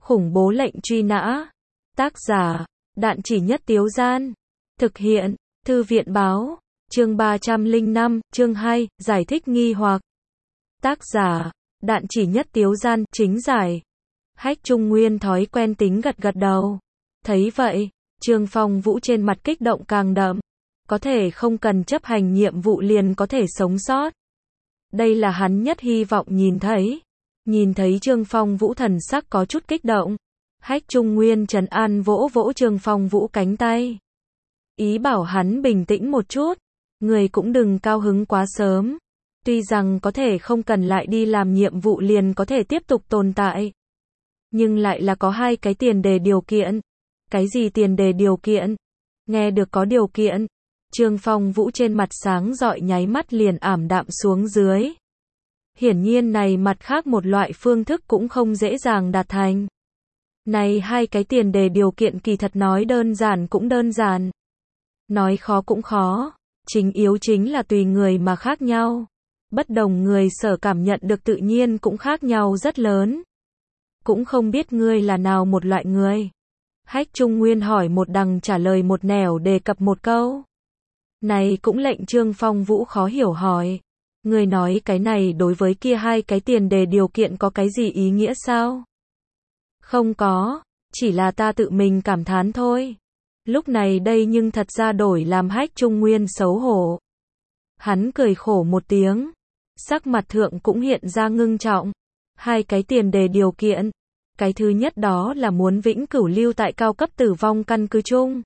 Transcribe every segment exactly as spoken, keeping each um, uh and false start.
Khủng bố lệnh truy nã. Tác giả, Đạn Chỉ Nhất Tiếu Gian. Thực hiện, Thư viện Báo. Chương ba trăm lẻ năm, chương hai, giải thích nghi hoặc. Tác giả, Đạn Chỉ Nhất Tiếu Gian, chính giải. Hách Trung Nguyên thói quen tính gật gật đầu. Thấy vậy, Trương Phong Vũ trên mặt kích động càng đậm. Có thể không cần chấp hành nhiệm vụ liền có thể sống sót. Đây là hắn nhất hy vọng nhìn thấy. Nhìn thấy Trương Phong Vũ thần sắc có chút kích động. Hách Trung Nguyên trấn an vỗ vỗ Trương Phong Vũ cánh tay. Ý bảo hắn bình tĩnh một chút. Người cũng đừng cao hứng quá sớm. Tuy rằng có thể không cần lại đi làm nhiệm vụ liền có thể tiếp tục tồn tại. Nhưng lại là có hai cái tiền đề điều kiện. Cái gì tiền đề điều kiện? Nghe được có điều kiện. Trương Phong Vũ trên mặt sáng rọi nháy mắt liền ảm đạm xuống dưới. Hiển nhiên này mặt khác một loại phương thức cũng không dễ dàng đạt thành. Này hai cái tiền đề điều kiện kỳ thật nói đơn giản cũng đơn giản. Nói khó cũng khó. Chính yếu chính là tùy người mà khác nhau. Bất đồng người sở cảm nhận được tự nhiên cũng khác nhau rất lớn. Cũng không biết ngươi là nào một loại người. Hách Trung Nguyên hỏi một đằng trả lời một nẻo đề cập một câu. Này cũng lệnh Trương Phong Vũ khó hiểu hỏi. Ngươi nói cái này đối với kia hai cái tiền đề điều kiện có cái gì ý nghĩa sao? Không có, chỉ là ta tự mình cảm thán thôi. Lúc này đây nhưng thật ra đổi làm Hách Trung Nguyên xấu hổ. Hắn cười khổ một tiếng. Sắc mặt thượng cũng hiện ra ngưng trọng. Hai cái tiền đề điều kiện. Cái thứ nhất đó là muốn vĩnh cửu lưu tại cao cấp tử vong căn cứ chung.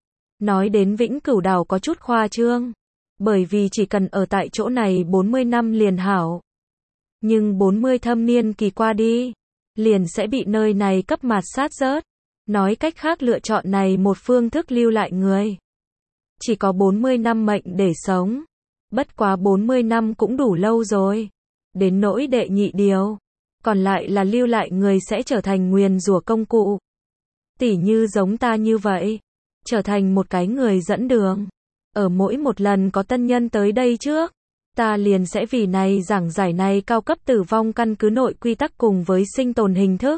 Nói đến vĩnh cửu đảo có chút khoa trương. Bởi vì chỉ cần ở tại chỗ này bốn mươi năm liền hảo. Nhưng bốn mươi thâm niên kỳ qua đi, liền sẽ bị nơi này cấp mạt sát rớt. Nói cách khác lựa chọn này một phương thức lưu lại người. Chỉ có bốn mươi năm mệnh để sống. Bất quá bốn mươi năm cũng đủ lâu rồi. Đến nỗi đệ nhị điều. Còn lại là lưu lại người sẽ trở thành nguyền rủa công cụ. Tỉ như giống ta như vậy. Trở thành một cái người dẫn đường. Ở mỗi một lần có tân nhân tới đây trước. Ta liền sẽ vì này giảng giải này cao cấp tử vong căn cứ nội quy tắc cùng với sinh tồn hình thức.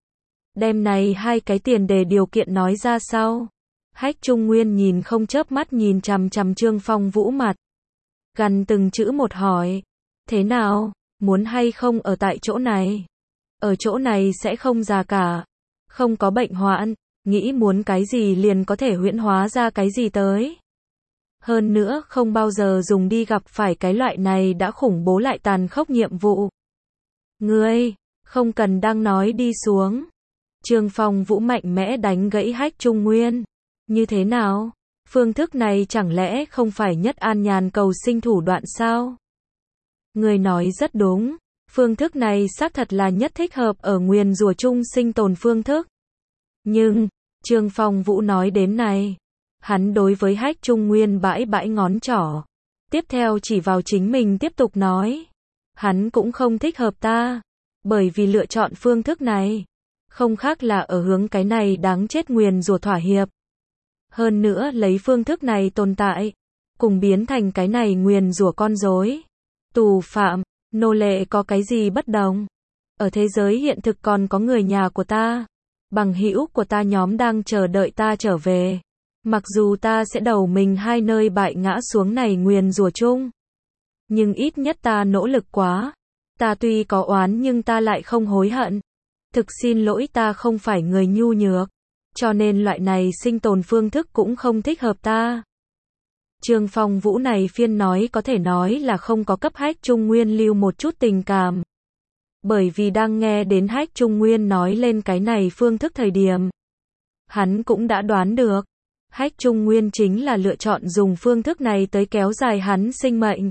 Đem này hai cái tiền đề điều kiện nói ra sau. Hách Trung Nguyên nhìn không chớp mắt nhìn chằm chằm Trương Phong Vũ mặt. Gần từng chữ một hỏi. Thế nào, muốn hay không ở tại chỗ này? Ở chỗ này sẽ không già cả. Không có bệnh hoạn. Nghĩ muốn cái gì liền có thể huyễn hóa ra cái gì tới. Hơn nữa không bao giờ dùng đi gặp phải cái loại này đã khủng bố lại tàn khốc nhiệm vụ. Ngươi, không cần đang nói đi xuống. Trương Phong Vũ mạnh mẽ đánh gãy Hách Trung Nguyên. Như thế nào? Phương thức này chẳng lẽ không phải nhất an nhàn cầu sinh thủ đoạn sao? Ngươi nói rất đúng. Phương thức này xác thật là nhất thích hợp ở nguyền rủa chung sinh tồn phương thức. Nhưng, Trương Phong Vũ nói đến này. Hắn đối với Hách Trung Nguyên bãi bãi ngón trỏ. Tiếp theo chỉ vào chính mình tiếp tục nói. Hắn cũng không thích hợp ta. Bởi vì lựa chọn phương thức này. Không khác là ở hướng cái này đáng chết nguyền rủa thỏa hiệp. Hơn nữa lấy phương thức này tồn tại. Cùng biến thành cái này nguyền rủa con rối. Tù phạm, nô lệ có cái gì bất đồng. Ở thế giới hiện thực còn có người nhà của ta. Bằng hữu của ta nhóm đang chờ đợi ta trở về. Mặc dù ta sẽ đầu mình hai nơi bại ngã xuống này nguyền rủa chung. Nhưng ít nhất ta nỗ lực quá. Ta tuy có oán nhưng ta lại không hối hận. Thực xin lỗi ta không phải người nhu nhược. Cho nên loại này sinh tồn phương thức cũng không thích hợp ta. Trương Phong Vũ này phiên nói có thể nói là không có cấp Hách Trung Nguyên lưu một chút tình cảm. Bởi vì đang nghe đến Hách Trung Nguyên nói lên cái này phương thức thời điểm. Hắn cũng đã đoán được. Hách Trung Nguyên chính là lựa chọn dùng phương thức này tới kéo dài hắn sinh mệnh.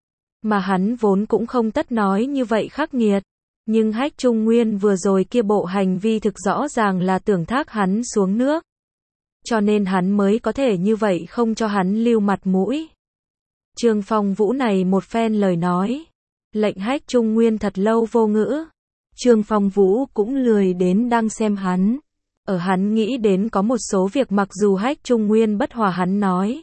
Mà hắn vốn cũng không tất nói như vậy khắc nghiệt. Nhưng Hách Trung Nguyên vừa rồi kia bộ hành vi thực rõ ràng là tưởng thác hắn xuống nước. Cho nên hắn mới có thể như vậy không cho hắn lưu mặt mũi. Trương Phong Vũ này một phen lời nói. Lệnh Hách Trung Nguyên thật lâu vô ngữ. Trương Phong Vũ cũng lười đến đang xem hắn. Ở hắn nghĩ đến có một số việc mặc dù Hách Trung Nguyên bất hòa hắn nói.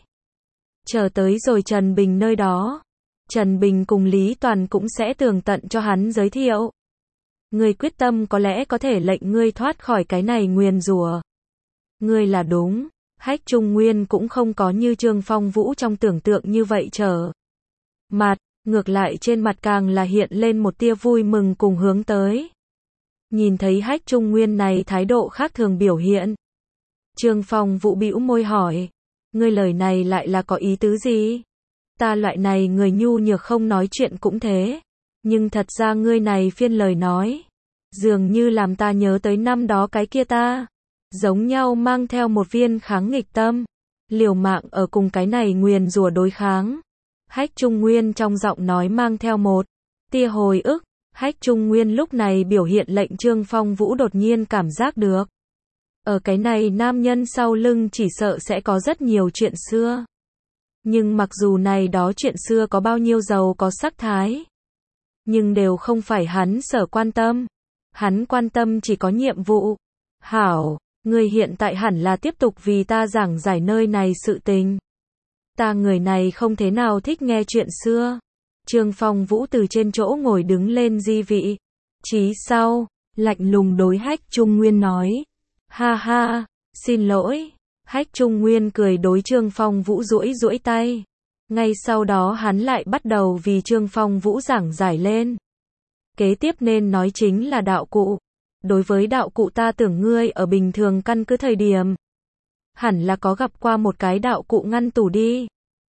Chờ tới rồi Trần Bình nơi đó. Trần Bình cùng Lý Toàn cũng sẽ tường tận cho hắn giới thiệu. Ngươi quyết tâm có lẽ có thể lệnh ngươi thoát khỏi cái này nguyền rủa. Ngươi là đúng, Hách Trung Nguyên cũng không có như Trương Phong Vũ trong tưởng tượng như vậy trở mặt, ngược lại trên mặt càng là hiện lên một tia vui mừng cùng hướng tới. Nhìn thấy Hách Trung Nguyên này thái độ khác thường biểu hiện, Trương Phong Vũ bĩu môi hỏi, ngươi lời này lại là có ý tứ gì? Ta loại này người nhu nhược không nói chuyện cũng thế, nhưng thật ra ngươi này phiên lời nói, dường như làm ta nhớ tới năm đó cái kia ta, giống nhau mang theo một viên kháng nghịch tâm, liều mạng ở cùng cái này nguyền rủa đối kháng. Hách Trung Nguyên trong giọng nói mang theo một tia hồi ức, Hách Trung Nguyên lúc này biểu hiện lệnh Trương Phong Vũ đột nhiên cảm giác được. Ở cái này nam nhân sau lưng chỉ sợ sẽ có rất nhiều chuyện xưa. Nhưng mặc dù này đó chuyện xưa có bao nhiêu giàu có sắc thái, nhưng đều không phải hắn sở quan tâm. Hắn quan tâm chỉ có nhiệm vụ. Hảo, người hiện tại hẳn là tiếp tục vì ta giảng giải nơi này sự tình. Ta người này không thế nào thích nghe chuyện xưa. Trương Phong Vũ từ trên chỗ ngồi đứng lên di vị. Chí sau, lạnh lùng đối Hách Trung Nguyên nói. Ha ha, xin lỗi. Hách Trung Nguyên cười đối Trương Phong Vũ duỗi duỗi tay. Ngay sau đó hắn lại bắt đầu vì Trương Phong Vũ giảng giải lên. Kế tiếp nên nói chính là đạo cụ. Đối với đạo cụ ta tưởng ngươi ở bình thường căn cứ thời điểm, hẳn là có gặp qua một cái đạo cụ ngăn tủ đi.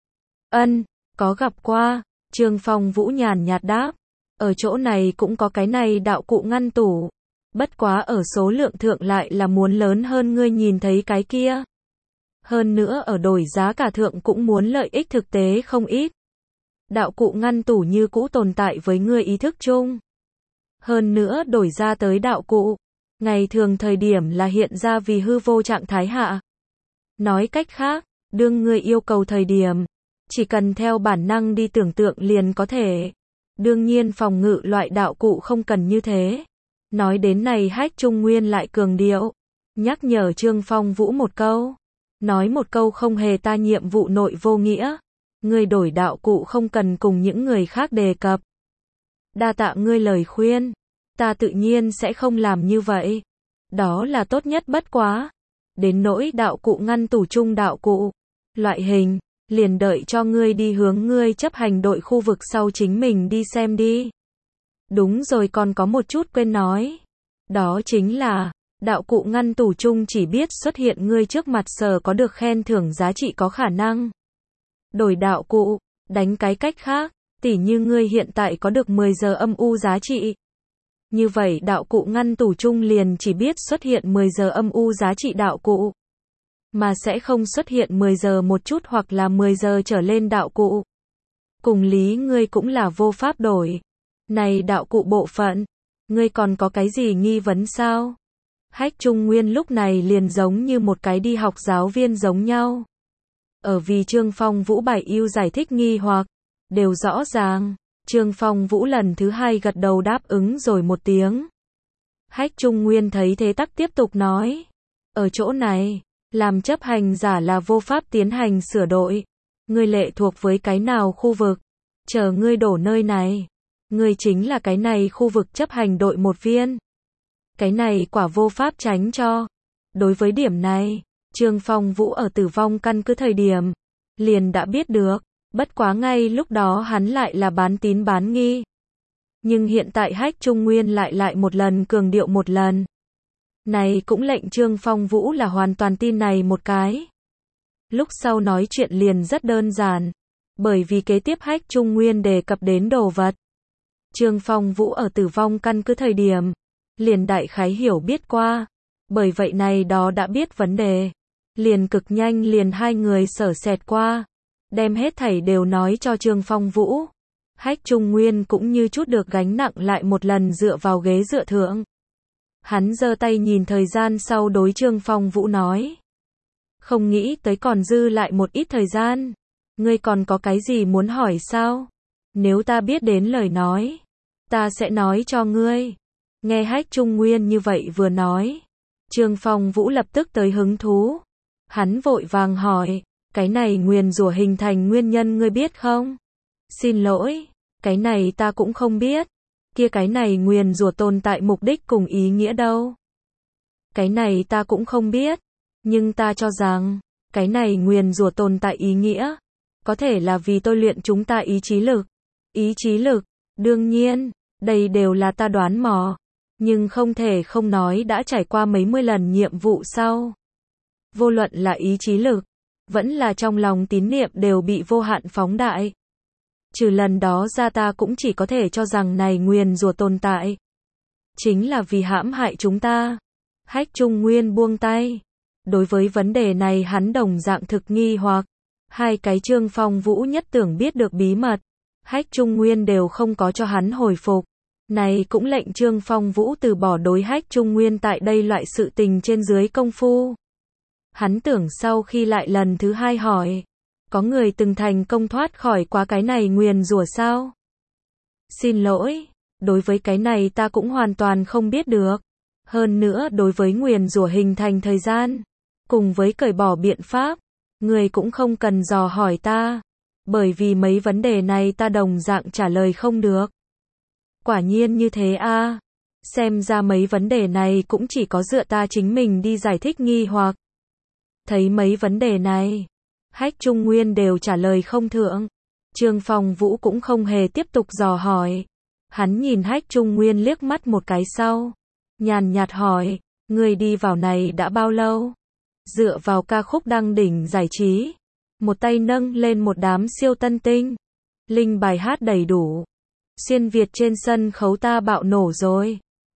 Ân, có gặp qua. Trương Phong Vũ nhàn nhạt đáp. Ở chỗ này cũng có cái này đạo cụ ngăn tủ. Bất quá ở số lượng thượng lại là muốn lớn hơn ngươi nhìn thấy cái kia. Hơn nữa ở đổi giá cả thượng cũng muốn lợi ích thực tế không ít. Đạo cụ ngăn tủ như cũ tồn tại với ngươi ý thức chung. Hơn nữa đổi ra tới đạo cụ, ngày thường thời điểm là hiện ra vì hư vô trạng thái hạ. Nói cách khác, đương ngươi yêu cầu thời điểm, chỉ cần theo bản năng đi tưởng tượng liền có thể. Đương nhiên phòng ngự loại đạo cụ không cần như thế. Nói đến này Hách Trung Nguyên lại cường điệu, nhắc nhở Trương Phong Vũ một câu. Nói một câu không hề ta nhiệm vụ nội vô nghĩa. Ngươi đổi đạo cụ không cần cùng những người khác đề cập. Đa tạ ngươi lời khuyên. Ta tự nhiên sẽ không làm như vậy. Đó là tốt nhất bất quá. Đến nỗi đạo cụ ngăn tủ chung đạo cụ. Loại hình, liền đợi cho ngươi đi hướng ngươi chấp hành đội khu vực sau chính mình đi xem đi. Đúng rồi còn có một chút quên nói. Đó chính là, đạo cụ ngăn tủ chung chỉ biết xuất hiện ngươi trước mặt sở có được khen thưởng giá trị có khả năng. Đổi đạo cụ, đánh cái cách khác, tỉ như ngươi hiện tại có được mười giờ âm u giá trị. Như vậy đạo cụ ngăn tủ chung liền chỉ biết xuất hiện mười giờ âm u giá trị đạo cụ. Mà sẽ không xuất hiện mười giờ một chút hoặc là mười giờ trở lên đạo cụ. Cùng lý ngươi cũng là vô pháp đổi. Này đạo cụ bộ phận, ngươi còn có cái gì nghi vấn sao? Hách Trung Nguyên lúc này liền giống như một cái đi học giáo viên giống nhau. Ở vì Trương Phong Vũ bài yêu giải thích nghi hoặc, đều rõ ràng. Trương Phong Vũ lần thứ hai gật đầu đáp ứng rồi một tiếng. Hách Trung Nguyên thấy thế tắc tiếp tục nói. Ở chỗ này, làm chấp hành giả là vô pháp tiến hành sửa đổi. Ngươi lệ thuộc với cái nào khu vực? Chờ ngươi đổ nơi này. Ngươi chính là cái này khu vực chấp hành đội một viên. Cái này quả vô pháp tránh cho. Đối với điểm này, Trương Phong Vũ ở tử vong căn cứ thời điểm, liền đã biết được. Bất quá ngay lúc đó hắn lại là bán tín bán nghi. Nhưng hiện tại Hách Trung Nguyên lại lại một lần cường điệu một lần. Này cũng lệnh Trương Phong Vũ là hoàn toàn tin này một cái. Lúc sau nói chuyện liền rất đơn giản. Bởi vì kế tiếp Hách Trung Nguyên đề cập đến đồ vật. Trương Phong Vũ ở tử vong căn cứ thời điểm, liền đại khái hiểu biết qua. Bởi vậy này đó đã biết vấn đề. Liền cực nhanh liền hai người sở xẹt qua. Đem hết thảy đều nói cho Trương Phong Vũ. Hách Trung Nguyên cũng như chút được gánh nặng lại một lần dựa vào ghế dựa thượng. Hắn giơ tay nhìn thời gian sau đối Trương Phong Vũ nói. Không nghĩ tới còn dư lại một ít thời gian. Ngươi còn có cái gì muốn hỏi sao? Nếu ta biết đến lời nói, ta sẽ nói cho ngươi. Nghe Hách Trung Nguyên như vậy vừa nói. Trương Phong Vũ lập tức tới hứng thú. Hắn vội vàng hỏi. Cái này nguyền rủa hình thành nguyên nhân ngươi biết không? Xin lỗi, cái này ta cũng không biết. Kia cái này nguyền rủa tồn tại mục đích cùng ý nghĩa đâu? Cái này ta cũng không biết, nhưng ta cho rằng, cái này nguyền rủa tồn tại ý nghĩa, có thể là vì tôi luyện chúng ta ý chí lực. Ý chí lực, đương nhiên, đây đều là ta đoán mò, nhưng không thể không nói đã trải qua mấy mươi lần nhiệm vụ sau. Vô luận là ý chí lực, vẫn là trong lòng tín niệm đều bị vô hạn phóng đại. Trừ lần đó ra ta cũng chỉ có thể cho rằng này nguyền rủa tồn tại. Chính là vì hãm hại chúng ta. Hách Trung Nguyên buông tay. Đối với vấn đề này hắn đồng dạng thực nghi hoặc. Hai cái Trương Phong Vũ nhất tưởng biết được bí mật. Hách Trung Nguyên đều không có cho hắn hồi phục. Này cũng lệnh Trương Phong Vũ từ bỏ đối Hách Trung Nguyên tại đây loại sự tình trên dưới công phu. Hắn tưởng sau khi lại lần thứ hai hỏi. Có người từng thành công thoát khỏi quá cái này nguyền rủa sao? Xin lỗi, đối với cái này ta cũng hoàn toàn không biết được. Hơn nữa đối với nguyền rủa hình thành thời gian, cùng với cởi bỏ biện pháp, người cũng không cần dò hỏi ta. Bởi vì mấy vấn đề này ta đồng dạng trả lời không được. Quả nhiên như thế a. Xem ra mấy vấn đề này cũng chỉ có dựa ta chính mình đi giải thích nghi hoặc. Thấy mấy vấn đề này, Hách Trung Nguyên đều trả lời không thượng. Trương Phong Vũ cũng không hề tiếp tục dò hỏi. Hắn nhìn Hách Trung Nguyên liếc mắt một cái sau. Nhàn nhạt hỏi, người đi vào này đã bao lâu? Dựa vào ca khúc đăng đỉnh giải trí. Một tay nâng lên một đám siêu tân tinh. Linh bài hát đầy đủ. Xuyên Việt trên sân khấu ta bạo nổ rồi.